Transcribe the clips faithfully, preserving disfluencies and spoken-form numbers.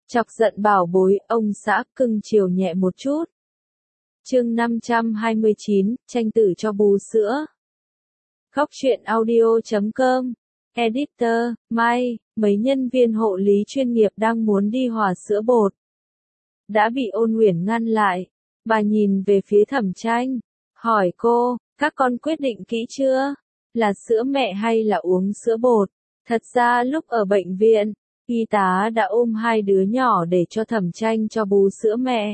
Chọc giận bảo bối, ông xã cưng chiều nhẹ một chút. Chương năm trăm hai mươi chín, tranh tử cho bú sữa. Góc truyện audio chấm com. Editor, Mai, mấy nhân viên hộ lý chuyên nghiệp đang muốn đi hòa sữa bột. Đã bị Ôn Uyển ngăn lại. Bà nhìn về phía Thẩm Tranh, hỏi cô, các con quyết định kỹ chưa? Là sữa mẹ hay là uống sữa bột? Thật ra lúc ở bệnh viện, y tá đã ôm hai đứa nhỏ để cho Thẩm Tranh cho bú sữa mẹ.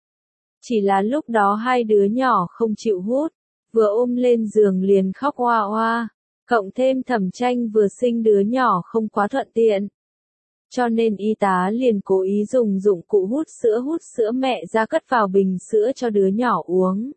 Chỉ là lúc đó hai đứa nhỏ không chịu hút, vừa ôm lên giường liền khóc oa oa, cộng thêm Thẩm Tranh vừa sinh đứa nhỏ không quá thuận tiện. Cho nên y tá liền cố ý dùng dụng cụ hút sữa hút sữa mẹ ra cất vào bình sữa cho đứa nhỏ uống.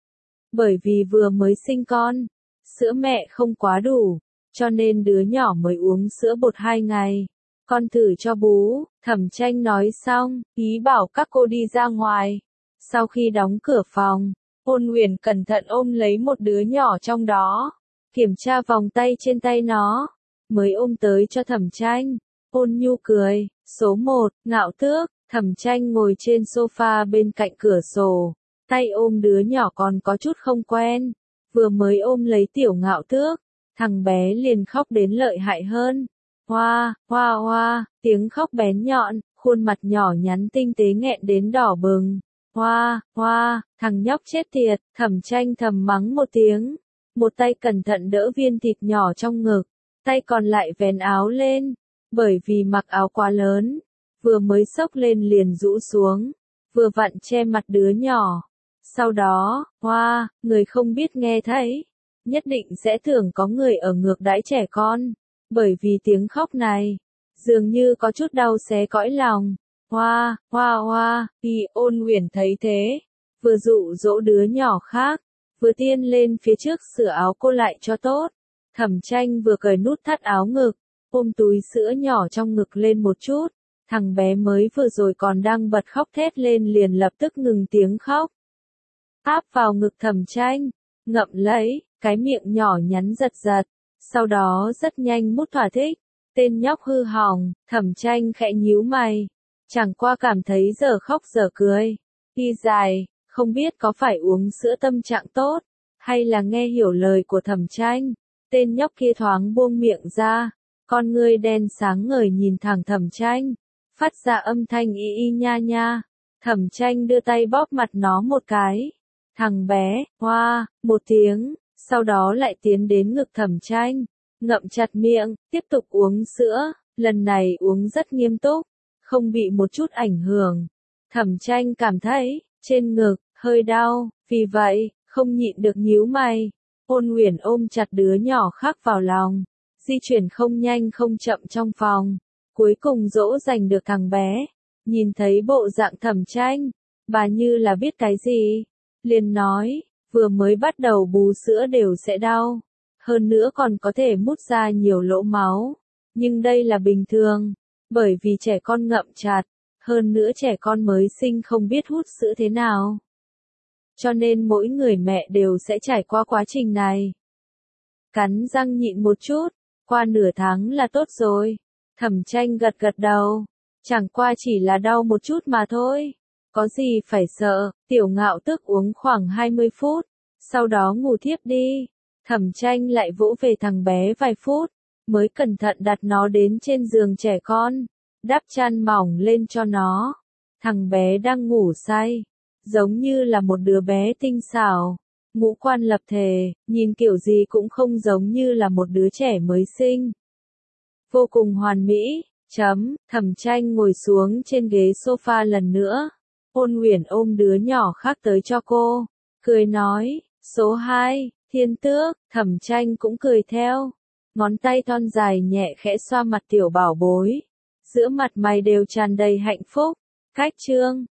Bởi vì vừa mới sinh con, sữa mẹ không quá đủ, cho nên đứa nhỏ mới uống sữa bột hai ngày. Con thử cho bú, Thẩm Tranh nói xong, ý bảo các cô đi ra ngoài. Sau khi đóng cửa phòng, Ôn Uyển cẩn thận ôm lấy một đứa nhỏ trong đó, kiểm tra vòng tay trên tay nó, mới ôm tới cho Thẩm Tranh. Ôn Nhu cười, số một, Ngạo Tước. Thẩm Tranh ngồi trên sofa bên cạnh cửa sổ, tay ôm đứa nhỏ còn có chút không quen, vừa mới ôm lấy tiểu Ngạo Tước, thằng bé liền khóc đến lợi hại hơn. Hoa, hoa hoa, tiếng khóc bén nhọn, khuôn mặt nhỏ nhắn tinh tế nghẹn đến đỏ bừng. Hoa, hoa, thằng nhóc chết tiệt, Thẩm Tranh thầm mắng một tiếng, một tay cẩn thận đỡ viên thịt nhỏ trong ngực, tay còn lại vén áo lên, bởi vì mặc áo quá lớn, vừa mới xốc lên liền rũ xuống, vừa vặn che mặt đứa nhỏ. Sau đó, hoa, người không biết nghe thấy, nhất định sẽ tưởng có người ở ngược đãi trẻ con, bởi vì tiếng khóc này, dường như có chút đau xé cõi lòng. Hoa, hoa hoa, y Ôn Uyển thấy thế, vừa dụ dỗ đứa nhỏ khác, vừa tiên lên phía trước sửa áo cô lại cho tốt. Thẩm Tranh vừa cởi nút thắt áo ngực, ôm túi sữa nhỏ trong ngực lên một chút, thằng bé mới vừa rồi còn đang bật khóc thét lên liền lập tức ngừng tiếng khóc. Áp vào ngực Thẩm Tranh, ngậm lấy, cái miệng nhỏ nhắn giật giật, sau đó rất nhanh mút thỏa thích. Tên nhóc hư hỏng, Thẩm Tranh khẽ nhíu mày, chẳng qua cảm thấy giờ khóc giờ cười. Y dài, không biết có phải uống sữa tâm trạng tốt, hay là nghe hiểu lời của Thẩm Tranh. Tên nhóc kia thoáng buông miệng ra, con ngươi đen sáng ngời nhìn thẳng Thẩm Tranh, phát ra âm thanh y y nha nha. Thẩm Tranh đưa tay bóp mặt nó một cái. Thằng bé, hoa, một tiếng, sau đó lại tiến đến ngực Thẩm Tranh, ngậm chặt miệng, tiếp tục uống sữa, lần này uống rất nghiêm túc, không bị một chút ảnh hưởng. Thẩm Tranh cảm thấy, trên ngực, hơi đau, vì vậy, không nhịn được nhíu mày. Ôn Uyển ôm chặt đứa nhỏ khác vào lòng, di chuyển không nhanh không chậm trong phòng, cuối cùng dỗ dành được thằng bé. Nhìn thấy bộ dạng Thẩm Tranh, bà như là biết cái gì, liền nói, vừa mới bắt đầu bú sữa đều sẽ đau, hơn nữa còn có thể mút ra nhiều lỗ máu, nhưng đây là bình thường, bởi vì trẻ con ngậm chặt, hơn nữa trẻ con mới sinh không biết hút sữa thế nào. Cho nên mỗi người mẹ đều sẽ trải qua quá trình này. Cắn răng nhịn một chút, qua nửa tháng là tốt rồi. Thẩm Tranh gật gật đầu, chẳng qua chỉ là đau một chút mà thôi. Có gì phải sợ, tiểu Ngạo Tước uống khoảng hai mươi phút, sau đó ngủ thiếp đi. Thẩm Tranh lại vỗ về thằng bé vài phút, mới cẩn thận đặt nó đến trên giường trẻ con, đắp chăn mỏng lên cho nó. Thằng bé đang ngủ say, giống như là một đứa bé tinh xảo, ngũ quan lập thể, nhìn kiểu gì cũng không giống như là một đứa trẻ mới sinh. Vô cùng hoàn mỹ, chấm, Thẩm Tranh ngồi xuống trên ghế sofa lần nữa. Ôn Uyển ôm đứa nhỏ khác tới cho cô, cười nói, số hai, Thiên Tước. Thẩm Tranh cũng cười theo, ngón tay thon dài nhẹ khẽ xoa mặt tiểu bảo bối, giữa mặt mày đều tràn đầy hạnh phúc. Cách chương